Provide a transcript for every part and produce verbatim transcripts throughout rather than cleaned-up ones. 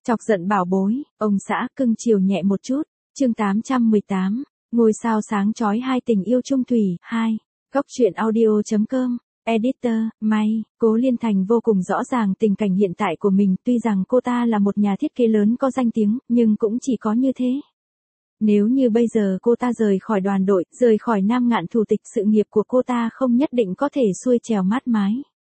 Chọc giận bảo bối, ông xã cưng chiều nhẹ một chút. Chương tám trăm mười tám, ngôi sao sáng chói hai tình yêu chung thủy, hai. Góc truyện audio chấm com, Editor, May, Cố Liên Thành vô cùng rõ ràng tình cảnh hiện tại của mình, tuy rằng cô ta là một nhà thiết kế lớn có danh tiếng, nhưng cũng chỉ có như thế. Nếu như bây giờ cô ta rời khỏi đoàn đội, rời khỏi Nam Ngạn thủ tịch, sự nghiệp của cô ta không nhất định có thể xuôi trèo mát mái.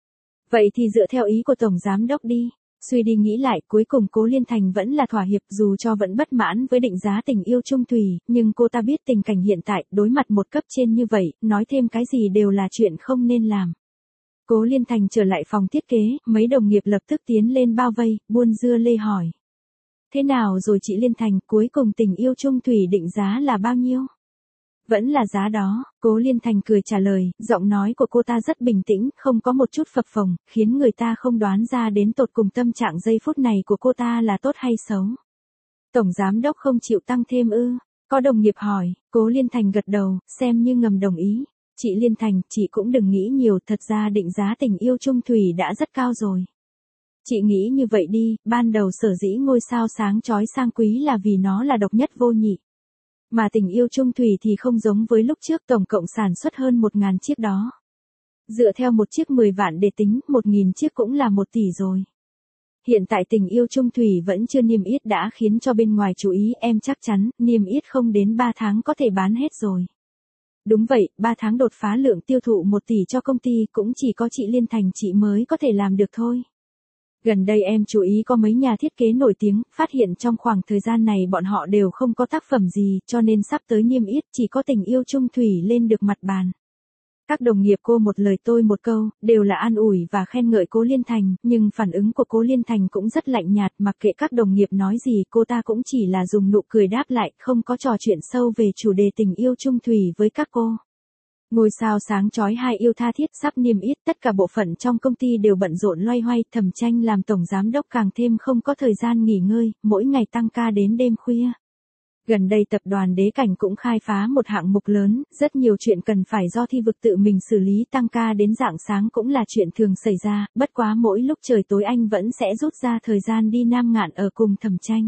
Vậy thì dựa theo ý của Tổng Giám Đốc đi. Suy đi nghĩ lại, cuối cùng Cố Liên Thành vẫn là thỏa hiệp, dù cho vẫn bất mãn với định giá tình yêu chung thủy, nhưng cô ta biết tình cảnh hiện tại, đối mặt một cấp trên như vậy, nói thêm cái gì đều là chuyện không nên làm. Cố Liên Thành trở lại phòng thiết kế, mấy đồng nghiệp lập tức tiến lên bao vây, buôn dưa lê hỏi. Thế nào rồi chị Liên Thành, cuối cùng tình yêu chung thủy định giá là bao nhiêu? Vẫn là giá đó, Cố Liên Thành cười trả lời, giọng nói của cô ta rất bình tĩnh, không có một chút phập phồng, khiến người ta không đoán ra đến tột cùng tâm trạng giây phút này của cô ta là tốt hay xấu. Tổng Giám Đốc không chịu tăng thêm ư? Có đồng nghiệp hỏi, Cố Liên Thành gật đầu, xem như ngầm đồng ý. Chị Liên Thành, chị cũng đừng nghĩ nhiều, thật ra định giá tình yêu chung thủy đã rất cao rồi. Chị nghĩ như vậy đi, ban đầu sở dĩ ngôi sao sáng chói sang quý là vì nó là độc nhất vô nhị. Mà tình yêu chung thủy thì không giống với lúc trước, tổng cộng sản xuất hơn một ngàn chiếc đó. Dựa theo một chiếc mười vạn để tính, một nghìn chiếc cũng là một tỷ rồi. Hiện tại tình yêu chung thủy vẫn chưa niêm yết đã khiến cho bên ngoài chú ý, em chắc chắn, niêm yết không đến ba tháng có thể bán hết rồi. Đúng vậy, ba tháng đột phá lượng tiêu thụ một tỷ cho công ty cũng chỉ có chị Liên Thành chị mới có thể làm được thôi. Gần đây em chú ý có mấy nhà thiết kế nổi tiếng, phát hiện trong khoảng thời gian này bọn họ đều không có tác phẩm gì, cho nên sắp tới niêm yết chỉ có tình yêu chung thủy lên được mặt bàn. Các đồng nghiệp cô một lời tôi một câu, đều là an ủi và khen ngợi Cố Liên Thành, nhưng phản ứng của Cố Liên Thành cũng rất lạnh nhạt, mặc kệ các đồng nghiệp nói gì cô ta cũng chỉ là dùng nụ cười đáp lại, không có trò chuyện sâu về chủ đề tình yêu chung thủy với các cô. Ngôi sao sáng chói hai yêu tha thiết sắp niêm yết, tất cả bộ phận trong công ty đều bận rộn loay hoay, Thẩm Tranh làm tổng giám đốc càng thêm không có thời gian nghỉ ngơi, mỗi ngày tăng ca đến đêm khuya. Gần đây tập đoàn Đế Cảnh cũng khai phá một hạng mục lớn, rất nhiều chuyện cần phải do thi vực tự mình xử lý, tăng ca đến rạng sáng cũng là chuyện thường xảy ra, bất quá mỗi lúc trời tối anh vẫn sẽ rút ra thời gian đi Nam Ngạn ở cùng Thẩm Tranh.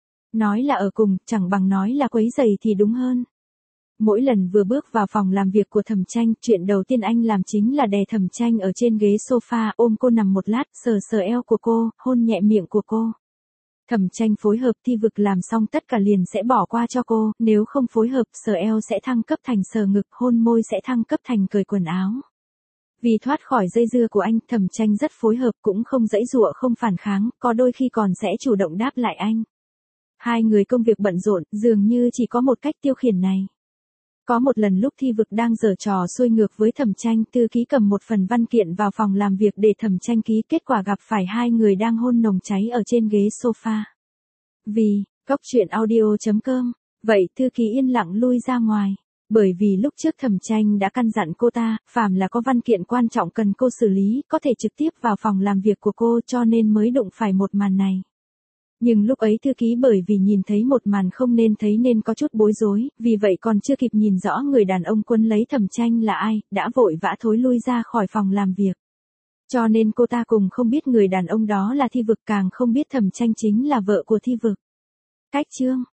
Nói là ở cùng, chẳng bằng nói là quấy rầy thì đúng hơn. Mỗi lần vừa bước vào phòng làm việc của Thẩm Tranh, chuyện đầu tiên anh làm chính là đè Thẩm Tranh ở trên ghế sofa, ôm cô nằm một lát, sờ sờ eo của cô, hôn nhẹ miệng của cô. Thẩm Tranh phối hợp thi vực làm xong tất cả liền sẽ bỏ qua cho cô, nếu không phối hợp sờ eo sẽ thăng cấp thành sờ ngực, hôn môi sẽ thăng cấp thành cởi quần áo. Vì thoát khỏi dây dưa của anh, Thẩm Tranh rất phối hợp, cũng không giãy giụa không phản kháng, có đôi khi còn sẽ chủ động đáp lại anh. Hai người công việc bận rộn, dường như chỉ có một cách tiêu khiển này. Có một lần lúc thi vực đang giở trò xuôi ngược với Thẩm Tranh, thư ký cầm một phần văn kiện vào phòng làm việc để Thẩm Tranh ký, kết quả gặp phải hai người đang hôn nồng cháy ở trên ghế sofa. Vì, góc truyện audio chấm com, vậy thư ký yên lặng lui ra ngoài. Bởi vì lúc trước Thẩm Tranh đã căn dặn cô ta, phàm là có văn kiện quan trọng cần cô xử lý, có thể trực tiếp vào phòng làm việc của cô, cho nên mới đụng phải một màn này. Nhưng lúc ấy thư ký bởi vì nhìn thấy một màn không nên thấy nên có chút bối rối, vì vậy còn chưa kịp nhìn rõ người đàn ông quấn lấy Thẩm Tranh là ai, đã vội vã thối lui ra khỏi phòng làm việc. Cho nên cô ta cùng không biết người đàn ông đó là thi vực, càng không biết Thẩm Tranh chính là vợ của thi vực. Cách chương